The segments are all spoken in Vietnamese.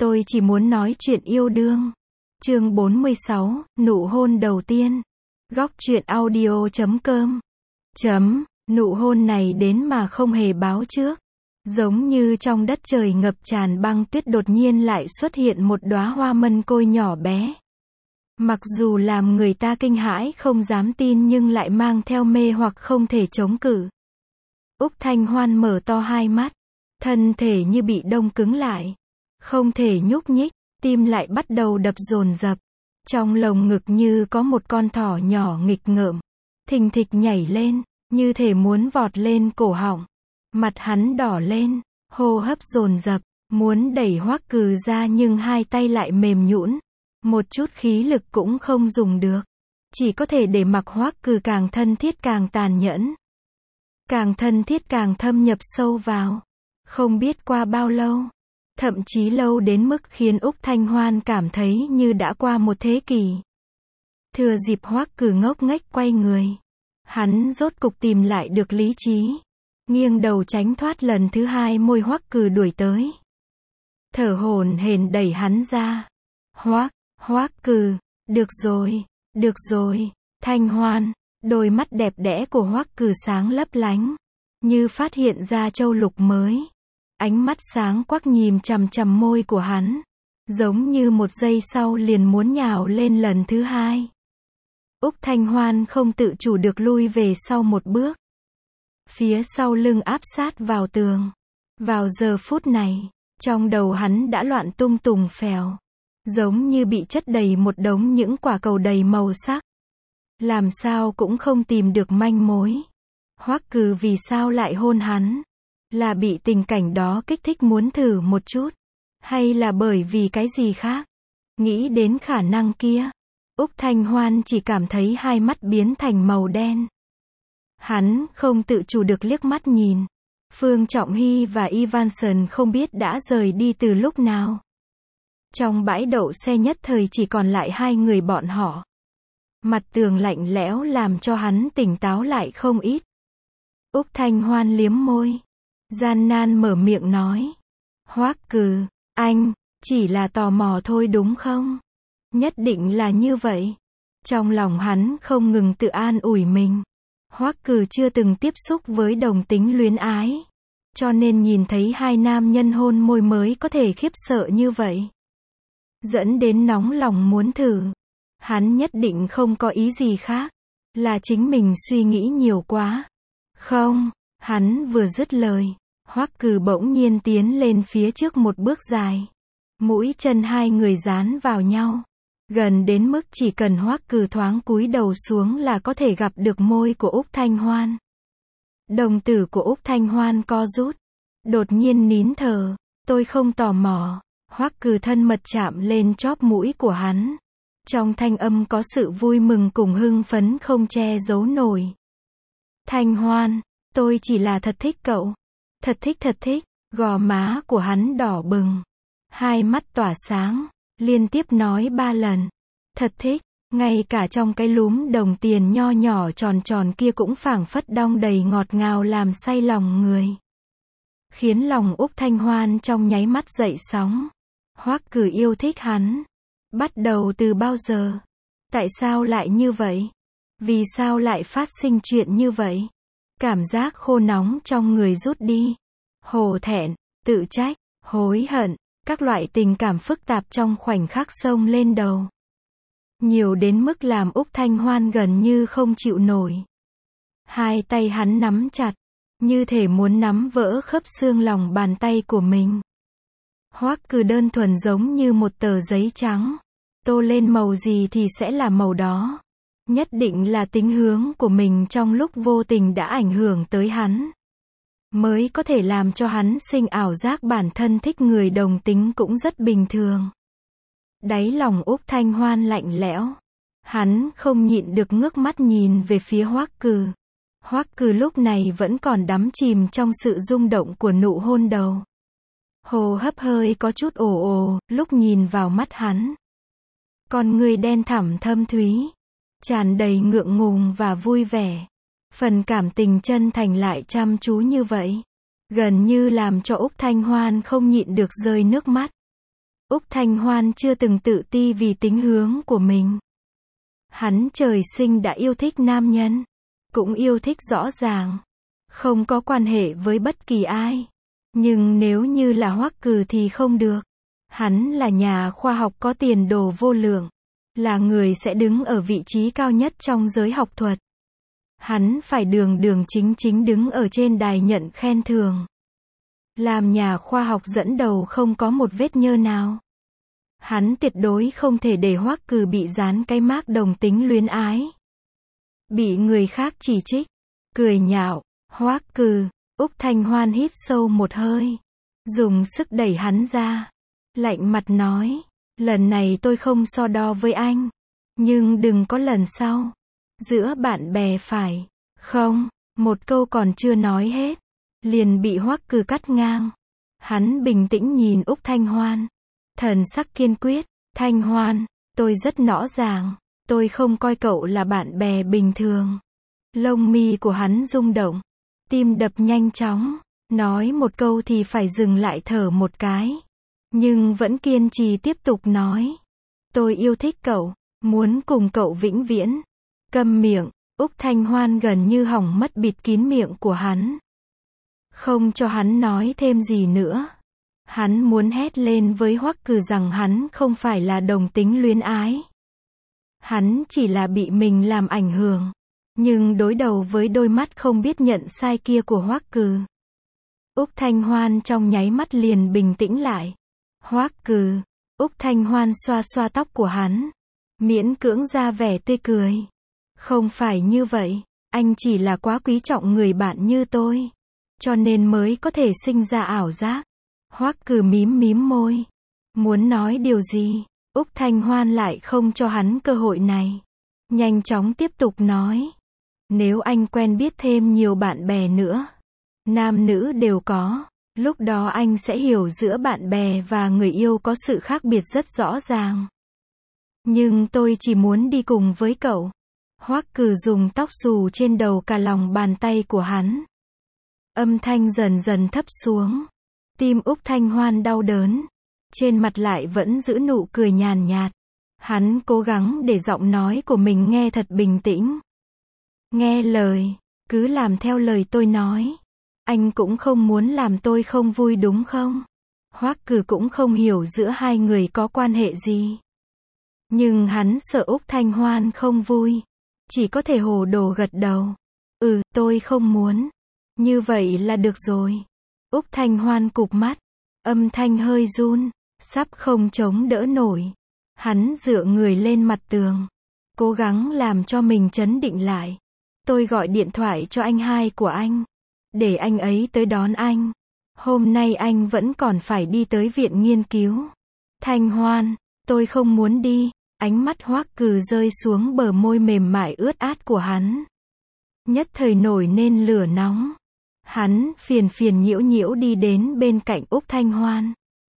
Tôi chỉ muốn nói chuyện yêu đương. Chương 46, nụ hôn đầu tiên. Góc truyện audio.com. Nụ hôn này đến mà không hề báo trước. Giống như trong đất trời ngập tràn băng tuyết đột nhiên lại xuất hiện một đóa hoa mân côi nhỏ bé. Mặc dù làm người ta kinh hãi không dám tin nhưng lại mang theo mê hoặc không thể chống cự. Úc Thanh Hoan mở to hai mắt, thân thể như bị đông cứng lại, không thể nhúc nhích, tim lại bắt đầu đập dồn dập. Trong lồng ngực như có một con thỏ nhỏ nghịch ngợm, thình thịch nhảy lên, như thể muốn vọt lên cổ họng. Mặt hắn đỏ lên, hô hấp dồn dập, muốn đẩy Hoắc Cừ ra nhưng hai tay lại mềm nhũn, một chút khí lực cũng không dùng được. Chỉ có thể để mặc Hoắc Cừ càng thân thiết càng tàn nhẫn. Càng thân thiết càng thâm nhập sâu vào. Không biết qua bao lâu, thậm chí lâu đến mức khiến Úc Thanh Hoan cảm thấy như đã qua một thế kỷ. Thừa dịp Hoắc Cừ ngốc nghếch quay người, hắn rốt cục tìm lại được lý trí, nghiêng đầu tránh thoát lần thứ hai môi Hoắc Cừ đuổi tới. Thở hổn hển đẩy hắn ra. Hoắc Cừ, được rồi, Thanh Hoan. Đôi mắt đẹp đẽ của Hoắc Cừ sáng lấp lánh, như phát hiện ra châu lục mới. Ánh mắt sáng quắc nhìn chằm chằm môi của hắn, giống như một giây sau liền muốn nhào lên lần thứ hai. Úc Thanh Hoan không tự chủ được lui về sau một bước. Phía sau lưng áp sát vào tường. Vào giờ phút này, trong đầu hắn đã loạn tung tùng phèo, giống như bị chất đầy một đống những quả cầu đầy màu sắc. Làm sao cũng không tìm được manh mối. Hoắc Cừ vì sao lại hôn hắn? Là bị tình cảnh đó kích thích muốn thử một chút? Hay là bởi vì cái gì khác? Nghĩ đến khả năng kia, Úc Thanh Hoan chỉ cảm thấy hai mắt biến thành màu đen. Hắn không tự chủ được liếc mắt nhìn. Phương Trọng Hy và Ivanson không biết đã rời đi từ lúc nào. Trong bãi đậu xe nhất thời chỉ còn lại hai người bọn họ. Mặt tường lạnh lẽo làm cho hắn tỉnh táo lại không ít. Úc Thanh Hoan liếm môi, gian nan mở miệng nói. Hoắc Cừ, anh, chỉ là tò mò thôi đúng không? Nhất định là như vậy. Trong lòng hắn không ngừng tự an ủi mình. Hoắc Cừ chưa từng tiếp xúc với đồng tính luyến ái, cho nên nhìn thấy hai nam nhân hôn môi mới có thể khiếp sợ như vậy. Dẫn đến nóng lòng muốn thử. Hắn nhất định không có ý gì khác, là chính mình suy nghĩ nhiều quá. Không, hắn vừa dứt lời, Hoắc Cừ bỗng nhiên tiến lên phía trước một bước dài. Mũi chân hai người dán vào nhau, gần đến mức chỉ cần Hoắc Cừ thoáng cúi đầu xuống là có thể gặp được môi của Úc Thanh Hoan. Đồng tử của Úc Thanh Hoan co rút, đột nhiên nín thở. Tôi không tò mò. Hoắc Cừ thân mật chạm lên chóp mũi của hắn. Trong thanh âm có sự vui mừng cùng hưng phấn không che giấu nổi. Thanh Hoan, tôi chỉ là thật thích cậu. Thật thích, gò má của hắn đỏ bừng. Hai mắt tỏa sáng, liên tiếp nói 3 lần. Thật thích, ngay cả trong cái lúm đồng tiền nho nhỏ tròn tròn kia cũng phảng phất đong đầy ngọt ngào làm say lòng người. Khiến lòng Úc Thanh Hoan trong nháy mắt dậy sóng. Hoắc Cừ yêu thích hắn. Bắt đầu từ bao giờ? Tại sao lại như vậy? Vì sao lại phát sinh chuyện như vậy? Cảm giác khô nóng trong người rút đi. Hổ thẹn, tự trách, hối hận, các loại tình cảm phức tạp trong khoảnh khắc xông lên đầu. Nhiều đến mức làm Úc Thanh Hoan gần như không chịu nổi. Hai tay hắn nắm chặt, như thể muốn nắm vỡ khớp xương lòng bàn tay của mình. Hoắc Cừ đơn thuần giống như một tờ giấy trắng. Tô lên màu gì thì sẽ là màu đó. Nhất định là tính hướng của mình trong lúc vô tình đã ảnh hưởng tới hắn. Mới có thể làm cho hắn sinh ảo giác bản thân thích người đồng tính cũng rất bình thường. Đáy lòng Úc Thanh Hoan lạnh lẽo. Hắn không nhịn được ngước mắt nhìn về phía Hoắc Cừ. Hoắc Cừ lúc này vẫn còn đắm chìm trong sự rung động của nụ hôn đầu. Hô hấp hơi có chút ồ lúc nhìn vào mắt hắn. Con người đen thẳm thâm thúy, tràn đầy ngượng ngùng và vui vẻ. Phần cảm tình chân thành lại chăm chú như vậy, gần như làm cho Úc Thanh Hoan không nhịn được rơi nước mắt. Úc Thanh Hoan chưa từng tự ti vì tính hướng của mình. Hắn trời sinh đã yêu thích nam nhân, cũng yêu thích rõ ràng, không có quan hệ với bất kỳ ai. Nhưng nếu như là Hoắc Cừ thì không được. Hắn là nhà khoa học có tiền đồ vô lượng, là người sẽ đứng ở vị trí cao nhất trong giới học thuật. Hắn phải đường đường chính chính đứng ở trên đài nhận khen thưởng. Làm nhà khoa học dẫn đầu không có một vết nhơ nào. Hắn tuyệt đối không thể để Hoắc Cừ bị dán cái mác đồng tính luyến ái. Bị người khác chỉ trích, cười nhạo, Hoắc Cừ. Úc Thanh Hoan hít sâu một hơi, dùng sức đẩy hắn ra, lạnh mặt nói, lần này tôi không so đo với anh, nhưng đừng có lần sau. Giữa bạn bè phải, không, một câu còn chưa nói hết, liền bị Hoắc Cừ cắt ngang. Hắn bình tĩnh nhìn Úc Thanh Hoan, thần sắc kiên quyết, Thanh Hoan, tôi rất rõ ràng, tôi không coi cậu là bạn bè bình thường. Lông mi của hắn rung động, tim đập nhanh chóng, nói một câu thì phải dừng lại thở một cái. Nhưng vẫn kiên trì tiếp tục nói. Tôi yêu thích cậu, muốn cùng cậu vĩnh viễn. Câm miệng, Úc Thanh Hoan gần như hỏng mất bịt kín miệng của hắn. Không cho hắn nói thêm gì nữa. Hắn muốn hét lên với Hoắc Cừ rằng hắn không phải là đồng tính luyến ái. Hắn chỉ là bị mình làm ảnh hưởng. Nhưng đối đầu với đôi mắt không biết nhận sai kia của Hoắc Cừ, Úc Thanh Hoan trong nháy mắt liền bình tĩnh lại. Hoắc Cừ, Úc Thanh Hoan xoa xoa tóc của hắn, miễn cưỡng ra vẻ tươi cười. Không phải như vậy, anh chỉ là quá quý trọng người bạn như tôi, cho nên mới có thể sinh ra ảo giác. Hoắc Cừ mím mím môi, muốn nói điều gì, Úc Thanh Hoan lại không cho hắn cơ hội này. Nhanh chóng tiếp tục nói. Nếu anh quen biết thêm nhiều bạn bè nữa, nam nữ đều có, lúc đó anh sẽ hiểu giữa bạn bè và người yêu có sự khác biệt rất rõ ràng. Nhưng tôi chỉ muốn đi cùng với cậu. Hoắc Cừ dùng tóc xù trên đầu cà lòng bàn tay của hắn. Âm thanh dần dần thấp xuống. Tim Úc Thanh Hoan đau đớn. Trên mặt lại vẫn giữ nụ cười nhàn nhạt. Hắn cố gắng để giọng nói của mình nghe thật bình tĩnh. Nghe lời, cứ làm theo lời tôi nói. Anh cũng không muốn làm tôi không vui đúng không? Hoắc Cừ cũng không hiểu giữa hai người có quan hệ gì. Nhưng hắn sợ Úc Thanh Hoan không vui. Chỉ có thể hồ đồ gật đầu. Tôi không muốn. Như vậy là được rồi. Úc Thanh Hoan cụp mắt. Âm thanh hơi run. Sắp không chống đỡ nổi. Hắn dựa người lên mặt tường. Cố gắng làm cho mình trấn định lại. Tôi gọi điện thoại cho anh hai của anh. Để anh ấy tới đón anh. Hôm nay anh vẫn còn phải đi tới viện nghiên cứu. Thanh Hoan, tôi không muốn đi. Ánh mắt Hoắc Cừ rơi xuống bờ môi mềm mại ướt át của hắn. Nhất thời nổi nên lửa nóng. Hắn phiền phiền nhiễu nhiễu đi đến bên cạnh Úc Thanh Hoan.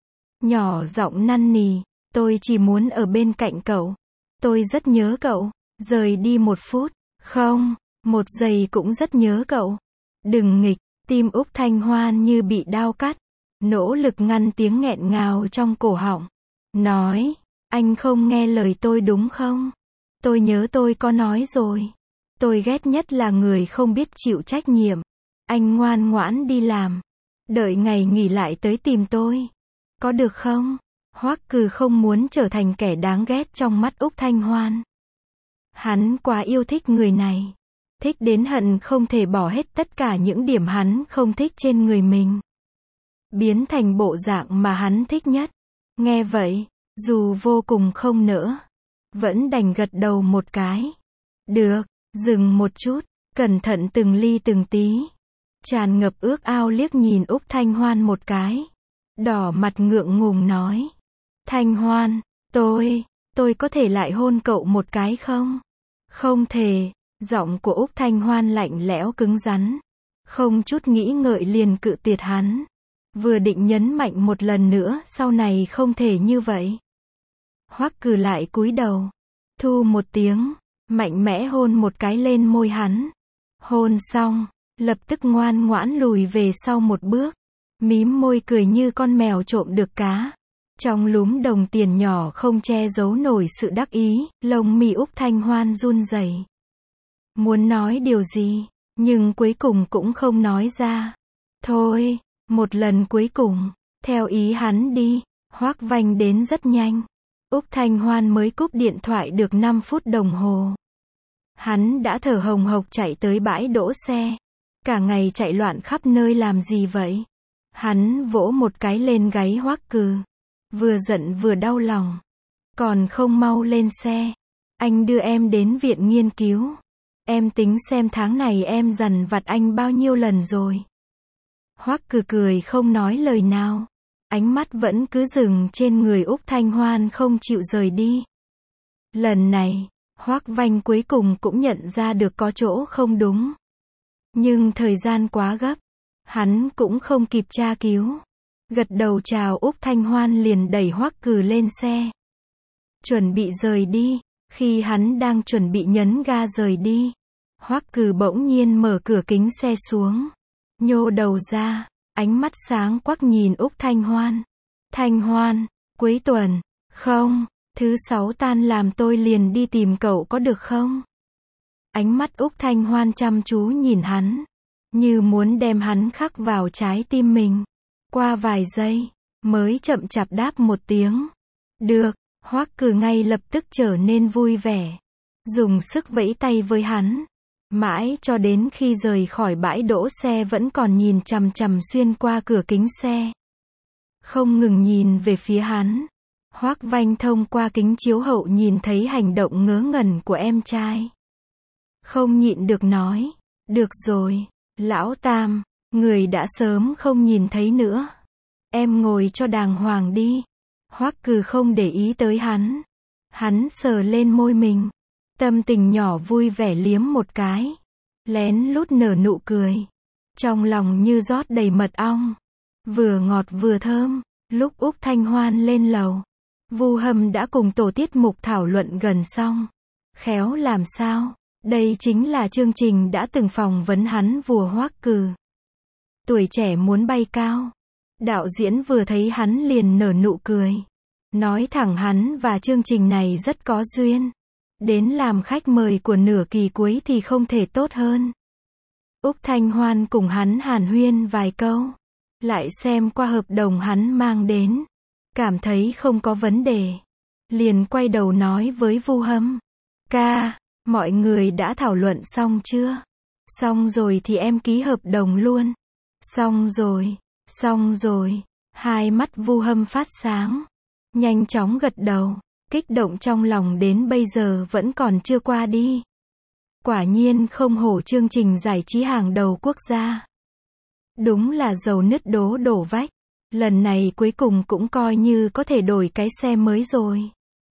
Nhỏ giọng năn nỉ, tôi chỉ muốn ở bên cạnh cậu. Tôi rất nhớ cậu. Rời đi 1 phút. Không, 1 giây cũng rất nhớ cậu. Đừng nghịch, tim Úc Thanh Hoan như bị đao cắt. Nỗ lực ngăn tiếng nghẹn ngào trong cổ họng. Nói, anh không nghe lời tôi đúng không? Tôi nhớ tôi có nói rồi. Tôi ghét nhất là người không biết chịu trách nhiệm. Anh ngoan ngoãn đi làm. Đợi ngày nghỉ lại tới tìm tôi. Có được không? Hoắc Cừ không muốn trở thành kẻ đáng ghét trong mắt Úc Thanh Hoan. Hắn quá yêu thích người này. Thích đến hận không thể bỏ hết tất cả những điểm hắn không thích trên người mình. Biến thành bộ dạng mà hắn thích nhất. Nghe vậy, dù vô cùng không nỡ, vẫn đành gật đầu một cái. Được, dừng một chút, cẩn thận từng ly từng tí. Tràn ngập ước ao liếc nhìn Úc Thanh Hoan một cái. Đỏ mặt ngượng ngùng nói. Thanh Hoan, tôi có thể lại hôn cậu một cái không? Không thể. Giọng của Úc Thanh Hoan lạnh lẽo cứng rắn. Không chút nghĩ ngợi liền cự tuyệt hắn. Vừa định nhấn mạnh một lần nữa sau này không thể như vậy. Hoắc Cừ lại cúi đầu. Thu một tiếng. Mạnh mẽ hôn một cái lên môi hắn. Hôn xong. Lập tức ngoan ngoãn lùi về sau một bước. Mím môi cười như con mèo trộm được cá. Trong lúm đồng tiền nhỏ không che giấu nổi sự đắc ý, lông mi Úc Thanh Hoan run rẩy. Muốn nói điều gì, nhưng cuối cùng cũng không nói ra. Thôi, một lần cuối cùng, theo ý hắn đi. Hoác Vanh đến rất nhanh. Úc Thanh Hoan mới cúp điện thoại được 5 phút đồng hồ. Hắn đã thở hồng hộc chạy tới bãi đỗ xe. Cả ngày chạy loạn khắp nơi làm gì vậy? Hắn vỗ một cái lên gáy Hoắc Cừ. Vừa giận vừa đau lòng. Còn không mau lên xe. Anh đưa em đến viện nghiên cứu. Em tính xem tháng này em dằn vặt anh bao nhiêu lần rồi. Hoắc Cừ cười không nói lời nào. Ánh mắt vẫn cứ dừng trên người Úc Thanh Hoan không chịu rời đi. Lần này, Hoác Vanh cuối cùng cũng nhận ra được có chỗ không đúng. Nhưng thời gian quá gấp. Hắn cũng không kịp tra cứu. Gật đầu chào Úc Thanh Hoan liền đẩy Hoắc Cừ lên xe. Chuẩn bị rời đi. Khi hắn đang chuẩn bị nhấn ga rời đi, Hoắc Cừ bỗng nhiên mở cửa kính xe xuống. Nhô đầu ra. Ánh mắt sáng quắc nhìn Úc Thanh Hoan. Thanh Hoan, cuối tuần, không, thứ 6 tan làm tôi liền đi tìm cậu có được không? Ánh mắt Úc Thanh Hoan chăm chú nhìn hắn, như muốn đem hắn khắc vào trái tim mình. Qua vài giây, mới chậm chạp đáp một tiếng. Được, Hoắc Cừ ngay lập tức trở nên vui vẻ. Dùng sức vẫy tay với hắn. Mãi cho đến khi rời khỏi bãi đỗ xe vẫn còn nhìn chằm chằm xuyên qua cửa kính xe. Không ngừng nhìn về phía hắn. Hoác Vanh thông qua kính chiếu hậu nhìn thấy hành động ngớ ngẩn của em trai. Không nhịn được nói. Được rồi, lão Tam, người đã sớm không nhìn thấy nữa. Em ngồi cho đàng hoàng đi. Hoắc Cừ không để ý tới hắn. Hắn sờ lên môi mình. Tâm tình nhỏ vui vẻ liếm một cái. Lén lút nở nụ cười. Trong lòng như rót đầy mật ong. Vừa ngọt vừa thơm. Lúc Úc Thanh Hoan lên lầu, Vu Hâm đã cùng tổ tiết mục thảo luận gần xong. Khéo làm sao? Đây chính là chương trình đã từng phỏng vấn hắn vua Hoắc Cừ. Tuổi trẻ muốn bay cao. Đạo diễn vừa thấy hắn liền nở nụ cười. Nói thẳng hắn và chương trình này rất có duyên. Đến làm khách mời của nửa kỳ cuối thì không thể tốt hơn. Úc Thanh Hoan cùng hắn hàn huyên vài câu. Lại xem qua hợp đồng hắn mang đến. Cảm thấy không có vấn đề. Liền quay đầu nói với Vu Hâm. Ca, mọi người đã thảo luận xong chưa? Xong rồi thì em ký hợp đồng luôn. Xong rồi, xong rồi. Hai mắt Vu Hâm phát sáng. Nhanh chóng gật đầu. Kích động trong lòng đến bây giờ vẫn còn chưa qua đi. Quả nhiên không hổ chương trình giải trí hàng đầu quốc gia. Đúng là dầu nứt đổ vách. Lần này cuối cùng cũng coi như có thể đổi cái xe mới rồi.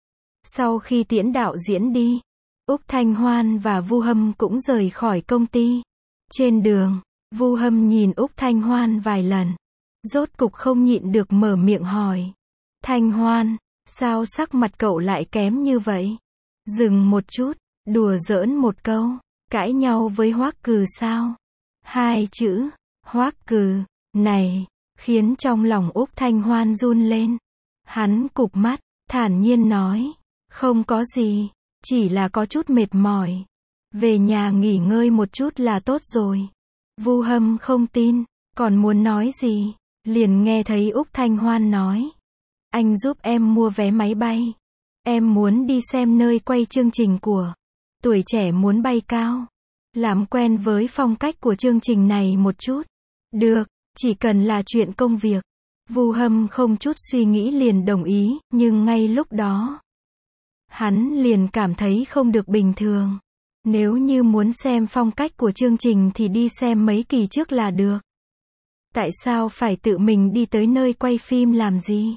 Sau khi tiễn đạo diễn đi, Úc Thanh Hoan và Vu Hâm cũng rời khỏi công ty. Trên đường, Vu Hâm nhìn Úc Thanh Hoan vài lần. Rốt cục không nhịn được mở miệng hỏi. Thanh Hoan, sao sắc mặt cậu lại kém như vậy? Dừng một chút, đùa giỡn một câu. Cãi nhau với Hoắc Cừ sao? Hai chữ, Hoắc Cừ, này, khiến trong lòng Úc Thanh Hoan run lên. Hắn cụp mắt, thản nhiên nói. Không có gì, chỉ là có chút mệt mỏi. Về nhà nghỉ ngơi một chút là tốt rồi. Vu Hâm không tin, còn muốn nói gì, liền nghe thấy Úc Thanh Hoan nói. Anh giúp em mua vé máy bay. Em muốn đi xem nơi quay chương trình của Tuổi Trẻ Muốn Bay Cao. Làm quen với phong cách của chương trình này một chút. Được, chỉ cần là chuyện công việc. Vu Hâm không chút suy nghĩ liền đồng ý, nhưng ngay lúc đó, hắn liền cảm thấy không được bình thường. Nếu như muốn xem phong cách của chương trình thì đi xem mấy kỳ trước là được. Tại sao phải tự mình đi tới nơi quay phim làm gì?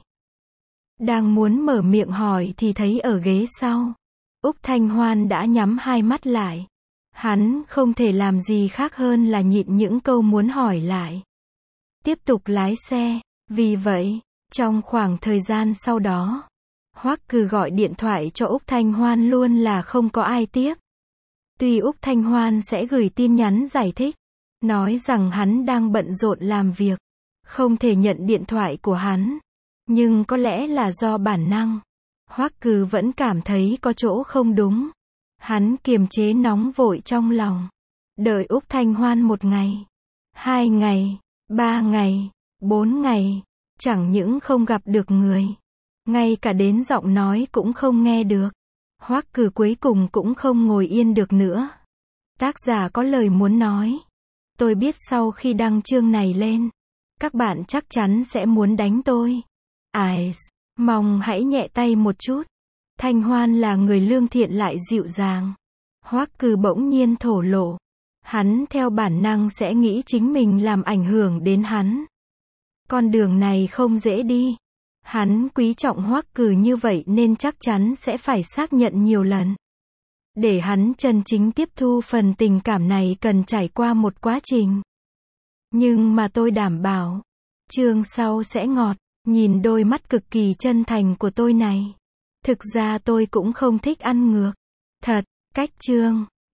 Đang muốn mở miệng hỏi thì thấy ở ghế sau, Úc Thanh Hoan đã nhắm hai mắt lại. Hắn không thể làm gì khác hơn là nhịn những câu muốn hỏi lại. Tiếp tục lái xe. Vì vậy, trong khoảng thời gian sau đó, Hoắc Cừ gọi điện thoại cho Úc Thanh Hoan luôn là không có ai tiếp. Tuy Úc Thanh Hoan sẽ gửi tin nhắn giải thích, nói rằng hắn đang bận rộn làm việc, không thể nhận điện thoại của hắn. Nhưng có lẽ là do bản năng. Hoắc Cừ vẫn cảm thấy có chỗ không đúng. Hắn kiềm chế nóng vội trong lòng. Đợi Úc Thanh Hoan 1 ngày, 2 ngày, 3 ngày, 4 ngày. Chẳng những không gặp được người. Ngay cả đến giọng nói cũng không nghe được. Hoắc Cừ cuối cùng cũng không ngồi yên được nữa. Tác giả có lời muốn nói. Tôi biết sau khi đăng chương này lên, các bạn chắc chắn sẽ muốn đánh tôi. Mong hãy nhẹ tay một chút. Thanh Hoan là người lương thiện lại dịu dàng. Hoắc Cừ bỗng nhiên thổ lộ. Hắn theo bản năng sẽ nghĩ chính mình làm ảnh hưởng đến hắn. Con đường này không dễ đi. Hắn quý trọng Hoắc Cừ như vậy nên chắc chắn sẽ phải xác nhận nhiều lần. Để hắn chân chính tiếp thu phần tình cảm này cần trải qua một quá trình. Nhưng mà tôi đảm bảo, chương sau sẽ ngọt. Nhìn đôi mắt cực kỳ chân thành của tôi này. Thực ra tôi cũng không thích ăn ngược. Thật, cách chương.